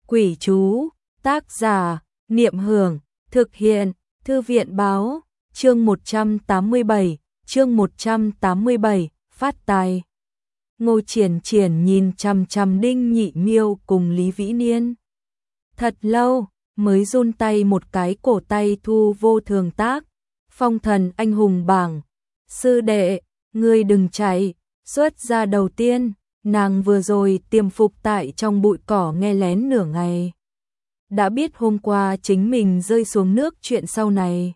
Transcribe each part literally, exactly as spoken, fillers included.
Quỷ chú, tác giả, Niệm Hưởng, thực hiện, Thư viện báo, chương một trăm tám mươi bảy, chương một trăm tám mươi bảy, phát tài. Ngô Triển Triển nhìn chằm chằm Đinh Nhị Miêu cùng Lý Vĩ Niên. Thật lâu, mới run tay một cái cổ tay thu vô thường tác. Phong thần anh hùng bảng. Sư đệ, ngươi đừng chạy, xuất ra đầu tiên. Nàng vừa rồi tiềm phục tại trong bụi cỏ nghe lén nửa ngày. Đã biết hôm qua chính mình rơi xuống nước chuyện sau này.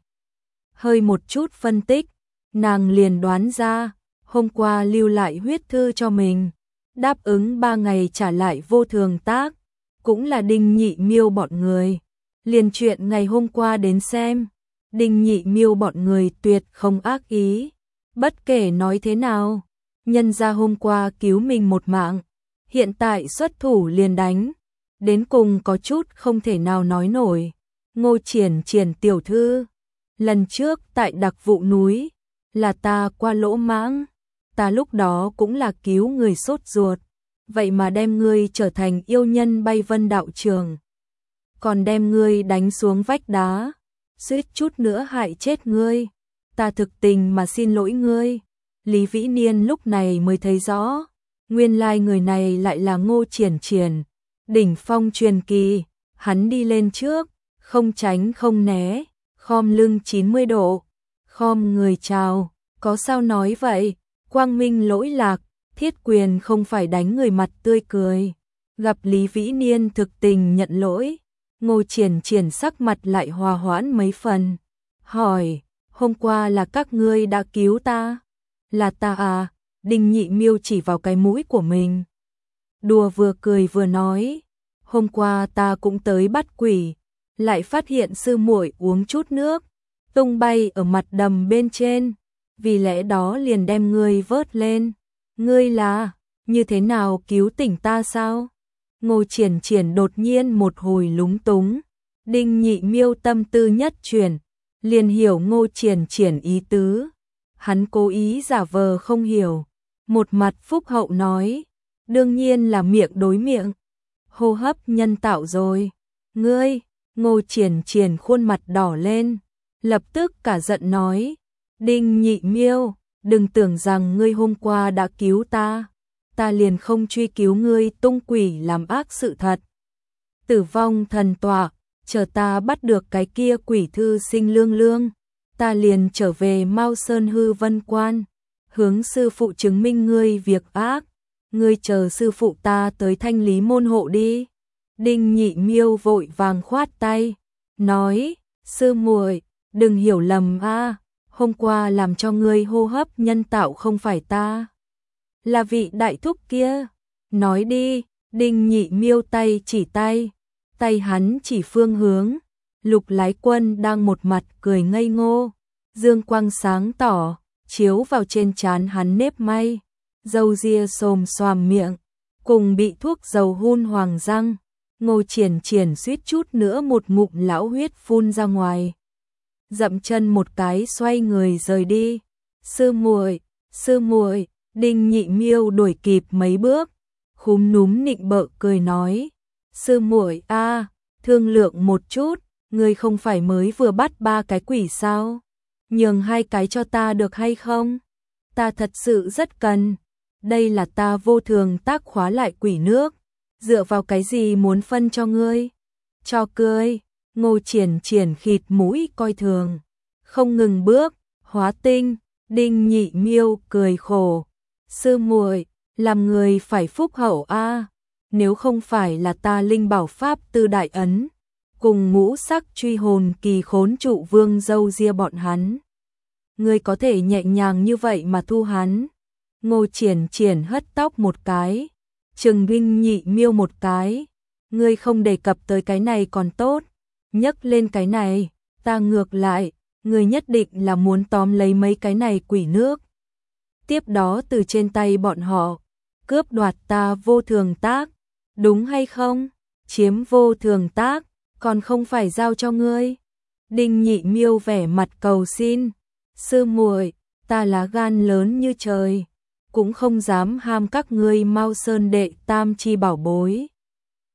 Hơi một chút phân tích, nàng liền đoán ra, hôm qua lưu lại huyết thư cho mình, đáp ứng ba ngày trả lại vô thường tác, cũng là Đinh Nhị Miêu bọn người. Liền chuyện ngày hôm qua đến xem, Đinh Nhị Miêu bọn người tuyệt không ác ý. Bất kể nói thế nào, nhân ra hôm qua cứu mình một mạng, hiện tại xuất thủ liền đánh, đến cùng có chút không thể nào nói nổi. Ngô Triển Triển tiểu thư, lần trước tại đặc vụ núi, là ta qua lỗ mãng, ta lúc đó cũng là cứu người sốt ruột, vậy mà đem ngươi trở thành yêu nhân bay vân đạo trường, còn đem ngươi đánh xuống vách đá, suýt chút nữa hại chết ngươi, ta thực tình mà xin lỗi ngươi. Lý Vĩ Niên lúc này mới thấy rõ, nguyên lai người này lại là Ngô Triển Triển, đỉnh phong truyền kỳ. Hắn đi lên trước, không tránh không né, khom lưng chín mươi độ, khom người chào, có sao nói vậy, quang minh lỗi lạc, thiết quyền không phải đánh người mặt tươi cười. Gặp Lý Vĩ Niên thực tình nhận lỗi, Ngô Triển Triển sắc mặt lại hòa hoãn mấy phần, hỏi, hôm qua là các ngươi đã cứu ta? Là ta à? Đinh Nhị Miêu chỉ vào cái mũi của mình. Đùa vừa cười vừa nói, hôm qua ta cũng tới bắt quỷ, lại phát hiện sư muội uống chút nước, tung bay ở mặt đầm bên trên, vì lẽ đó liền đem ngươi vớt lên. Ngươi là, như thế nào cứu tỉnh ta sao? Ngô Triển Triển đột nhiên một hồi lúng túng, Đinh Nhị Miêu tâm tư nhất chuyển, liền hiểu Ngô Triển Triển ý tứ. Hắn cố ý giả vờ không hiểu, một mặt phúc hậu nói, đương nhiên là miệng đối miệng, hô hấp nhân tạo rồi. Ngươi, Ngô Triển Triển khuôn mặt đỏ lên, lập tức cả giận nói, Đinh Nhị Miêu, đừng tưởng rằng ngươi hôm qua đã cứu ta, ta liền không truy cứu ngươi tung quỷ làm ác sự thật. Tử vong thần tọa, chờ ta bắt được cái kia quỷ thư sinh lương lương, ta liền trở về Mao Sơn Hư Vân Quan, hướng sư phụ chứng minh ngươi việc ác, ngươi chờ sư phụ ta tới thanh lý môn hộ đi. Đinh Nhị Miêu vội vàng khoát tay, nói, sư muội, đừng hiểu lầm a, hôm qua làm cho ngươi hô hấp nhân tạo không phải ta, là vị đại thúc kia. Nói đi. Đinh Nhị Miêu tay chỉ tay, tay hắn chỉ phương hướng. Lục Lái Quân đang một mặt cười ngây ngô, dương quang sáng tỏ, chiếu vào trên trán hắn nếp may, râu ria xồm xoàm miệng, cùng bị thuốc dầu hun hoàng răng. Ngô Triển Triển suýt chút nữa một ngụm lão huyết phun ra ngoài, dậm chân một cái xoay người rời đi. Sư muội, sư muội. Đinh Nhị Miêu đuổi kịp mấy bước, khúm núm nịnh bợ cười nói, sư muội a, thương lượng một chút, ngươi không phải mới vừa bắt ba cái quỷ sao? Nhường hai cái cho ta được hay không? Ta thật sự rất cần. Đây là ta vô thường tác khóa lại quỷ nước, dựa vào cái gì muốn phân cho ngươi? Cho cười. Ngô Triển Triển khịt mũi coi thường, không ngừng bước. Hóa tinh. Đinh Nhị Miêu cười khổ, sư muội, làm người phải phúc hậu a, nếu không phải là ta linh bảo pháp tư đại ấn, cùng ngũ sắc truy hồn kỳ khốn trụ vương dâu ria bọn hắn, ngươi có thể nhẹ nhàng như vậy mà thu hắn. Ngô Triển Triển hất tóc một cái, trừng Đinh Nhị Miêu một cái, ngươi không đề cập tới cái này còn tốt, nhắc lên cái này, ta ngược lại, ngươi nhất định là muốn tóm lấy mấy cái này quỷ nước, tiếp đó từ trên tay bọn họ cướp đoạt ta vô thường tác, đúng hay không? Chiếm vô thường tác, còn không phải giao cho ngươi. Đinh Nhị Miêu vẻ mặt cầu xin, sư muội, ta lá gan lớn như trời, cũng không dám ham các ngươi Mao Sơn đệ tam chi bảo bối.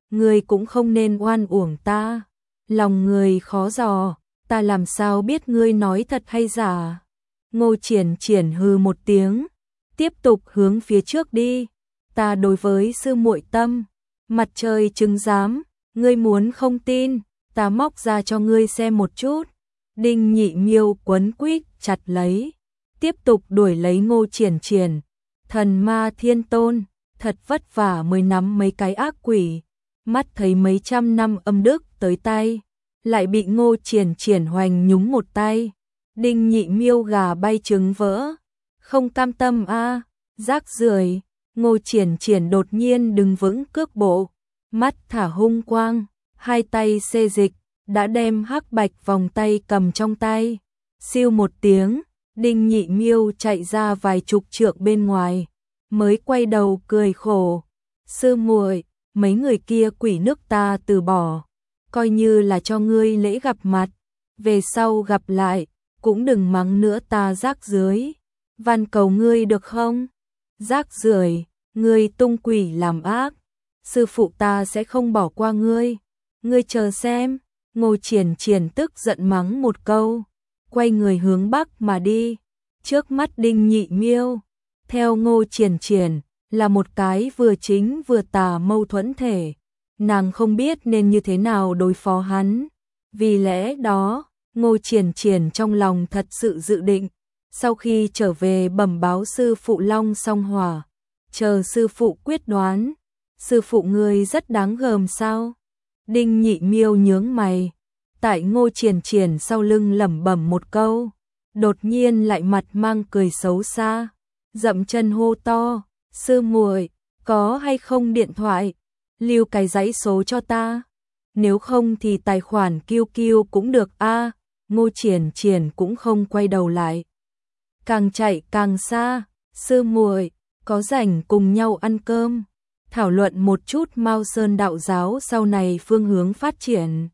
ngươi cũng không nên oan uổng ta. Lòng người khó dò, ta làm sao biết ngươi nói thật hay giả. Ngô Triển Triển hừ một tiếng, tiếp tục hướng phía trước đi. Ta đối với sư muội tâm, mặt trời chứng giám, ngươi muốn không tin, ta móc ra cho ngươi xem một chút. Đinh Nhị Miêu quấn quýt chặt lấy, tiếp tục đuổi lấy Ngô Triển Triển. Thần ma thiên tôn, thật vất vả mới nắm mấy cái ác quỷ, mắt thấy mấy trăm năm âm đức tới tay, lại bị Ngô Triển Triển hoành nhúng một tay. Đinh Nhị Miêu gà bay trứng vỡ, không cam tâm a, rác rưởi. Ngô Triển Triển đột nhiên đứng vững cước bộ, mắt thả hung quang, hai tay xê dịch, đã đem hắc bạch vòng tay cầm trong tay. Siêu một tiếng, Đinh Nhị Miêu chạy ra vài chục trượng bên ngoài, mới quay đầu cười khổ. Sư muội, mấy người kia quỷ nước ta từ bỏ, coi như là cho ngươi lễ gặp mặt, về sau gặp lại, cũng đừng mắng nữa ta rác rưởi, van cầu ngươi được không? Rác rưởi, ngươi tung quỷ làm ác, sư phụ ta sẽ không bỏ qua ngươi, ngươi chờ xem. Ngô Triển Triển tức giận mắng một câu, quay người hướng bắc mà đi. Trước mắt Đinh Nhị Miêu, theo Ngô Triển Triển, là một cái vừa chính vừa tà mâu thuẫn thể. Nàng không biết nên như thế nào đối phó hắn. Vì lẽ đó, Ngô Triển Triển trong lòng thật sự dự định, sau khi trở về bẩm báo sư phụ Long Song Hỏa, chờ sư phụ quyết đoán. Sư phụ ngươi rất đáng gờm sao? Đinh Nhị Miêu nhướng mày, tại Ngô Triển Triển sau lưng lẩm bẩm một câu, đột nhiên lại mặt mang cười xấu xa, dậm chân hô to, sư muội, có hay không điện thoại, lưu cái dãy số cho ta, nếu không thì tài khoản Q Q cũng được a. À, Ngô Triển Triển cũng không quay đầu lại, càng chạy càng xa. Sư muội, có rảnh cùng nhau ăn cơm, thảo luận một chút Mao Sơn đạo giáo sau này phương hướng phát triển.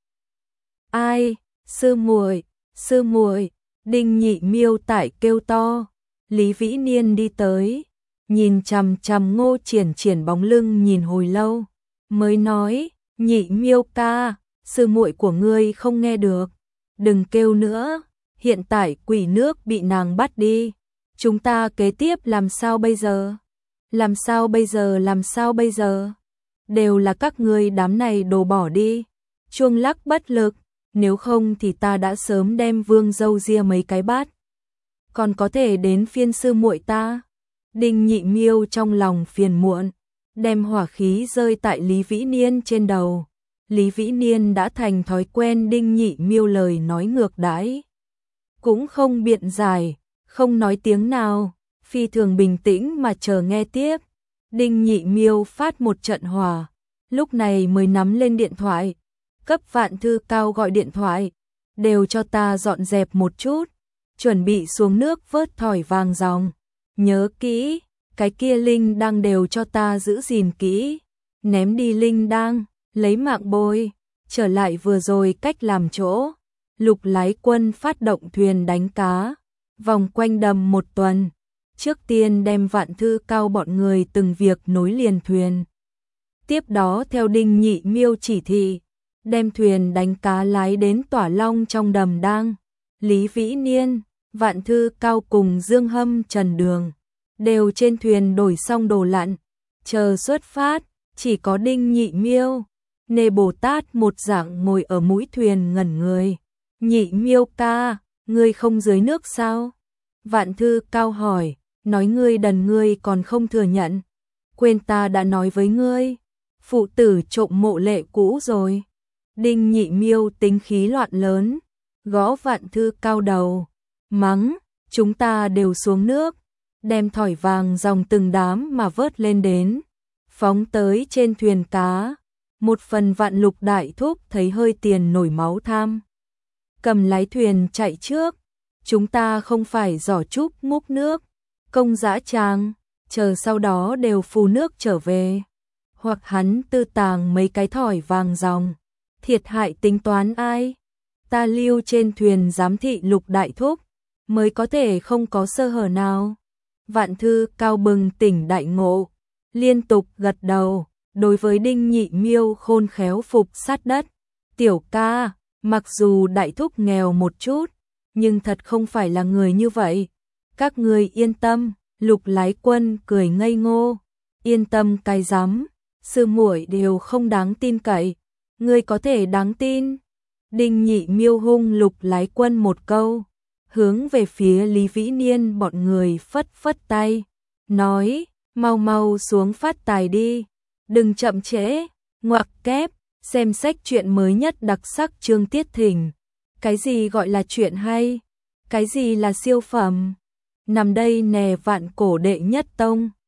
Ai, sư muội, sư muội, Đinh Nhị Miêu tại kêu to. Lý Vĩ Niên đi tới, nhìn chằm chằm Ngô Triển Triển bóng lưng nhìn hồi lâu, mới nói, Nhị Miêu ca, sư muội của ngươi không nghe được, đừng kêu nữa, hiện tại quỷ nước bị nàng bắt đi, chúng ta kế tiếp làm sao bây giờ? Làm sao bây giờ, làm sao bây giờ? Đều là các ngươi đám này đồ bỏ đi. Chuông lắc bất lực, nếu không thì ta đã sớm đem vương dâu ria mấy cái bát. Còn có thể đến phiên sư muội ta. Đinh Nhị Miêu trong lòng phiền muộn, đem hỏa khí rơi tại Lý Vĩ Niên trên đầu. Lý Vĩ Niên đã thành thói quen Đinh Nhị Miêu lời nói ngược đãi, cũng không biện giải, không nói tiếng nào, phi thường bình tĩnh mà chờ nghe tiếp. Đinh Nhị Miêu phát một trận hỏa, lúc này mới nắm lên điện thoại, cấp Vạn Thư Cao gọi điện thoại, đều cho ta dọn dẹp một chút, chuẩn bị xuống nước vớt thỏi vàng ròng, nhớ kỹ, cái kia linh đang đều cho ta giữ gìn kỹ, ném đi linh đang, lấy mạng bôi, trở lại vừa rồi cách làm chỗ. Lục Lái Quân phát động thuyền đánh cá, vòng quanh đầm một tuần, trước tiên đem Vạn Thư Cao bọn người từng việc nối liền thuyền. Tiếp đó theo Đinh Nhị Miêu chỉ thị, đem thuyền đánh cá lái đến Tỏa Long trong đầm đang. Lý Vĩ Niên, Vạn Thư Cao cùng Dương Hâm Trần Đường đều trên thuyền đổi xong đồ lặn, chờ xuất phát, chỉ có Đinh Nhị Miêu, Nê Bồ Tát một dạng ngồi ở mũi thuyền ngẩn người. Nhị Miêu ca, ngươi không dưới nước sao? Vạn Thư Cao hỏi, nói ngươi đần ngươi còn không thừa nhận. Quên ta đã nói với ngươi, phụ tử trộm mộ lệ cũ rồi. Đinh Nhị Miêu tính khí loạn lớn, gõ Vạn Thư Cao đầu, mắng, chúng ta đều xuống nước, đem thỏi vàng dòng từng đám mà vớt lên đến, phóng tới trên thuyền cá. Một phần Vạn Lục đại thúc thấy hơi tiền nổi máu tham, cầm lái thuyền chạy trước, chúng ta không phải giỏ trúc múc nước, công dã tràng, chờ sau đó đều phù nước trở về, hoặc hắn tư tàng mấy cái thỏi vàng ròng, thiệt hại tính toán ai? Ta lưu trên thuyền giám thị Lục đại thúc, mới có thể không có sơ hở nào. Vạn Thư Cao bừng tỉnh đại ngộ, liên tục gật đầu, đối với Đinh Nhị Miêu khôn khéo phục sát đất. Tiểu ca, mặc dù đại thúc nghèo một chút, nhưng thật không phải là người như vậy. Các người yên tâm, Lục Lái Quân cười ngây ngô. Yên tâm cái rắm, sư muội đều không đáng tin cậy, ngươi có thể đáng tin. Đinh Nhị Miêu hung Lục Lái Quân một câu, hướng về phía Lý Vĩ Niên bọn người phất phất tay, nói, mau mau xuống phát tài đi, đừng chậm trễ. Ngoặc kép, xem sách truyện mới nhất đặc sắc Trương Tiết Thỉnh. Cái gì gọi là chuyện hay? Cái gì là siêu phẩm? Nằm đây nè vạn cổ đệ nhất tông.